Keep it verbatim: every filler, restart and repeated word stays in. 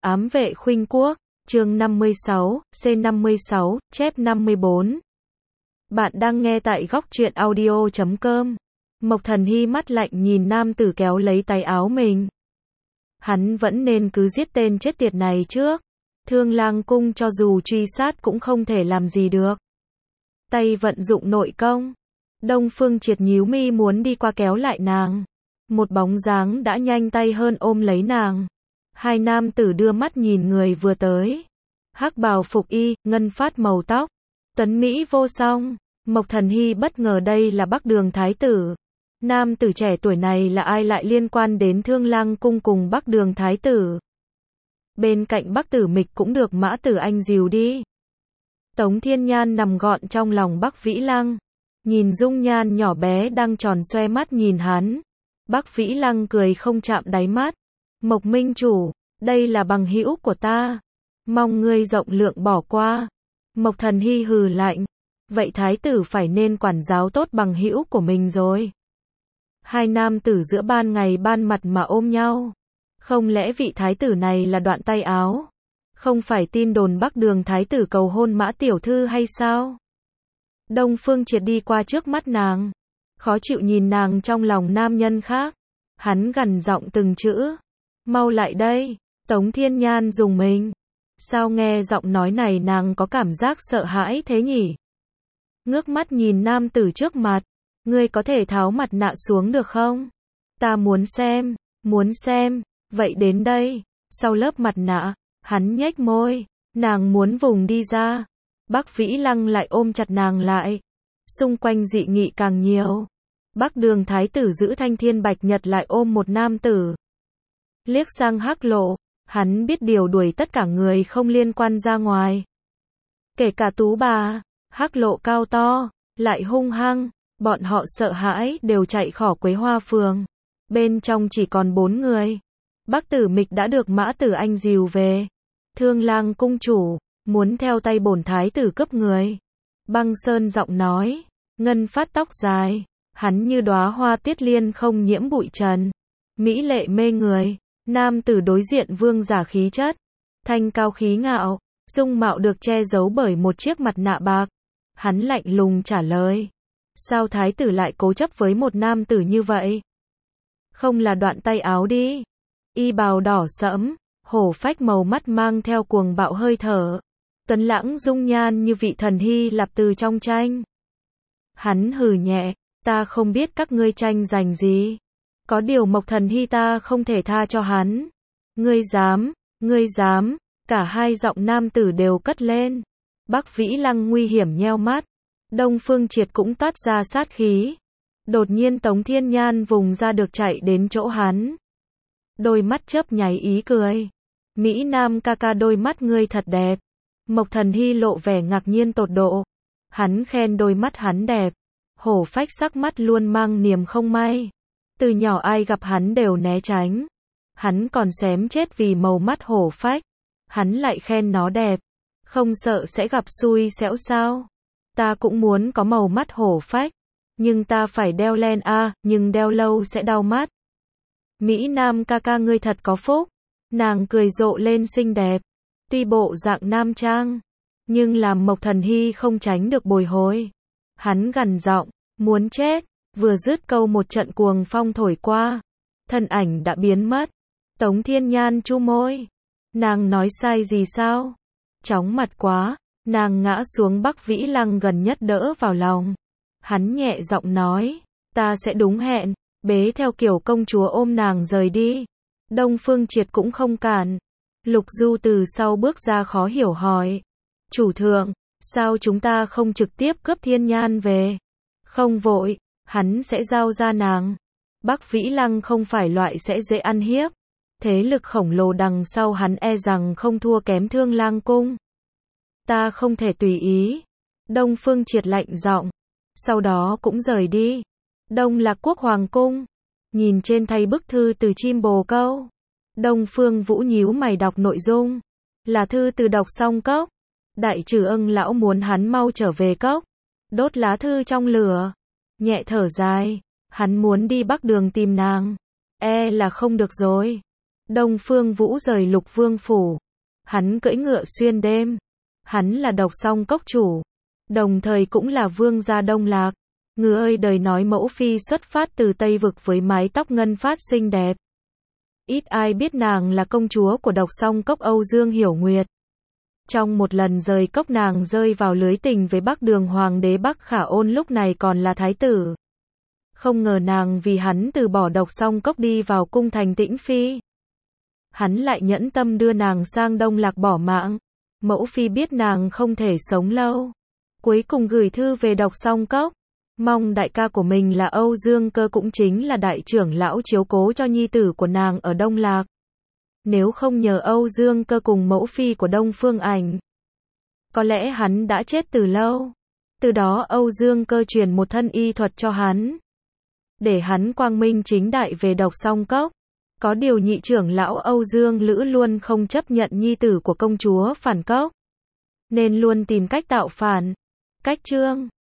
Ám vệ khuynh quốc, chương năm mươi sáu, C năm mươi sáu, chép năm mươi bốn. Bạn đang nghe tại góc truyện audio chấm com. Mộc Thần Hy mắt lạnh nhìn nam tử kéo lấy tay áo mình. Hắn vẫn nên cứ giết tên chết tiệt này trước. Thương Lang cung cho dù truy sát cũng không thể làm gì được. Tay vận dụng nội công. Đông Phương Triệt nhíu mi muốn đi qua kéo lại nàng. Một bóng dáng đã nhanh tay hơn ôm lấy nàng. Hai nam tử đưa mắt nhìn người vừa tới. Hắc bào phục y, ngân phát màu tóc. Tuấn Mỹ vô song. Mộc Thần Hy bất ngờ đây là Bắc Đường Thái tử. Nam tử trẻ tuổi này là ai lại liên quan đến Thương Lang cung cùng Bắc Đường Thái tử? Bên cạnh Bắc Tử Mịch cũng được Mã Tử Anh dìu đi. Tống Thiên Nhan nằm gọn trong lòng Bắc Vĩ Lăng. Nhìn dung nhan nhỏ bé đang tròn xoe mắt nhìn hắn. Bắc Vĩ Lăng cười không chạm đáy mắt. Mộc minh chủ, đây là bằng hữu của ta. Mong ngươi rộng lượng bỏ qua. Mộc Thần Hy hừ lạnh. Vậy thái tử phải nên quản giáo tốt bằng hữu của mình rồi. Hai nam tử giữa ban ngày ban mặt mà ôm nhau. Không lẽ vị thái tử này là Đoạn Tay Áo? Không phải tin đồn Bắc Đường thái tử cầu hôn Mã tiểu thư hay sao? Đông Phương Triệt đi qua trước mắt nàng. Khó chịu nhìn nàng trong lòng nam nhân khác. Hắn gằn giọng từng chữ. Mau lại đây. Tống Thiên Nhan dùng mình. Sao nghe giọng nói này nàng có cảm giác sợ hãi thế nhỉ? Ngước mắt nhìn nam tử trước mặt. Ngươi có thể tháo mặt nạ xuống được không? Ta muốn xem, muốn xem. Vậy đến đây. Sau lớp mặt nạ, hắn nhếch môi. Nàng muốn vùng đi ra. Bắc Vĩ Lăng lại ôm chặt nàng lại. Xung quanh dị nghị càng nhiều. Bắc Đường thái tử giữ Thanh Thiên Bạch Nhật lại ôm một nam tử. Liếc sang Hắc Lộ, hắn biết điều đuổi tất cả người không liên quan ra ngoài. Kể cả Tú bà. Hắc Lộ cao to, lại hung hăng, bọn họ sợ hãi đều chạy khỏi Quế Hoa phường. Bên trong chỉ còn bốn người. Bắc Tử Mịch đã được Mã Tử Anh dìu về. Thương Lang cung chủ, muốn theo tay bổn thái tử cướp người. Băng Sơn giọng nói, ngân phát tóc dài, hắn như đóa hoa tiết liên không nhiễm bụi trần. Mỹ lệ mê người, nam tử đối diện vương giả khí chất, thanh cao khí ngạo, dung mạo được che giấu bởi một chiếc mặt nạ bạc. Hắn lạnh lùng trả lời, sao thái tử lại cố chấp với một nam tử như vậy? Không là Đoạn Tay Áo đi. Y bào đỏ sẫm, hổ phách màu mắt mang theo cuồng bạo hơi thở. Tuấn lãng dung nhan như vị thần Hy Lạp từ trong tranh. Hắn hừ nhẹ, ta không biết các ngươi tranh giành gì. Có điều Mộc Thần Hy ta không thể tha cho hắn. Ngươi dám, ngươi dám, cả hai giọng nam tử đều cất lên. Bắc Vĩ Lăng nguy hiểm nheo mắt. Đông Phương Triệt cũng toát ra sát khí. Đột nhiên Tống Thiên Nhan vùng ra được chạy đến chỗ hắn. Đôi mắt chớp nháy ý cười. Mỹ Nam ca ca đôi mắt ngươi thật đẹp. Mộc Thần Hy lộ vẻ ngạc nhiên tột độ. Hắn khen đôi mắt hắn đẹp. Hổ phách sắc mắt luôn mang niềm không may. Từ nhỏ ai gặp hắn đều né tránh. Hắn còn xém chết vì màu mắt hổ phách. Hắn lại khen nó đẹp. Không sợ sẽ gặp xui xẻo sao? Ta cũng muốn có màu mắt hổ phách. Nhưng ta phải đeo len a, à, nhưng đeo lâu sẽ đau mắt. Mỹ Nam ca ca ngươi thật có phúc. Nàng cười rộ lên xinh đẹp. Tuy bộ dạng nam trang, nhưng làm Mộc Thần Hy không tránh được bồi hồi. Hắn gằn giọng, muốn chết. Vừa dứt câu một trận cuồng phong thổi qua. Thân ảnh đã biến mất. Tống Thiên Nhan chu môi. Nàng nói sai gì sao? Chóng mặt quá. Nàng ngã xuống Bắc Vĩ Lăng gần nhất đỡ vào lòng. Hắn nhẹ giọng nói, ta sẽ đúng hẹn. Bế theo kiểu công chúa ôm nàng rời đi. Đông Phương Triệt cũng không cản. Lục Du từ sau bước ra khó hiểu hỏi. Chủ thượng, sao chúng ta không trực tiếp cướp Thiên Nhan về? Không vội, hắn sẽ giao ra nàng. Bắc Vĩ Lăng không phải loại sẽ dễ ăn hiếp. Thế lực khổng lồ đằng sau hắn e rằng không thua kém Thương Lang cung. Ta không thể tùy ý. Đông Phương Triệt lạnh giọng. Sau đó cũng rời đi. Đông Lạc Quốc Hoàng cung. Nhìn trên thay bức thư từ chim bồ câu. Đông Phương Vũ nhíu mày đọc nội dung. Là thư từ đọc xong cốc. Đại Trừ Ưng lão muốn hắn mau trở về cốc. Đốt lá thư trong lửa. Nhẹ thở dài. Hắn muốn đi Bắc Đường tìm nàng. E là không được rồi. Đông Phương Vũ rời Lục Vương phủ. Hắn cưỡi ngựa xuyên đêm. Hắn là Độc Song Cốc chủ, đồng thời cũng là vương gia Đông Lạc. Ngư ơi đời nói mẫu phi xuất phát từ Tây Vực với mái tóc ngân phát xinh đẹp. Ít ai biết nàng là công chúa của Độc Song Cốc Âu Dương Hiểu Nguyệt. Trong một lần rời cốc nàng rơi vào lưới tình với Bắc Đường Hoàng đế Bắc Khả Ôn lúc này còn là thái tử. Không ngờ nàng vì hắn từ bỏ Độc Song Cốc đi vào cung thành Tĩnh Phi. Hắn lại nhẫn tâm đưa nàng sang Đông Lạc bỏ mạng. Mẫu phi biết nàng không thể sống lâu, cuối cùng gửi thư về Độc Song Cốc, mong đại ca của mình là Âu Dương Cơ cũng chính là đại trưởng lão chiếu cố cho nhi tử của nàng ở Đông Lạc. Nếu không nhờ Âu Dương Cơ cùng mẫu phi của Đông Phương Ảnh, có lẽ hắn đã chết từ lâu. Từ đó Âu Dương Cơ truyền một thân y thuật cho hắn, để hắn quang minh chính đại về Độc Song Cốc. Có điều nhị trưởng lão Âu Dương Lữ luôn không chấp nhận nhi tử của công chúa phản cốc, nên luôn tìm cách tạo phản. Cách chương